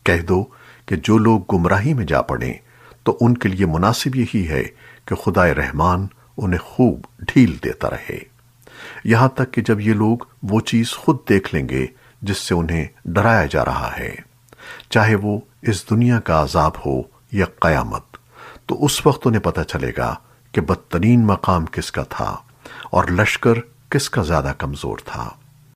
कह दो कि जो लोग गुमराही में जा पड़ें तो उनके लिए मुनासिब यही है कि खुदाए रहमान उन्हें खूब ढील देता रहे, यहां तक कि जब ये लोग वो चीज खुद देख लेंगे जिससे उन्हें डराया जा रहा है, चाहे वो इस दुनिया का अजाब हो या कयामत, तो उस वक्त उन्हें पता चलेगा कि बदतरीन मकाम किसका था और लश्कर किसका ज्यादा कमजोर था।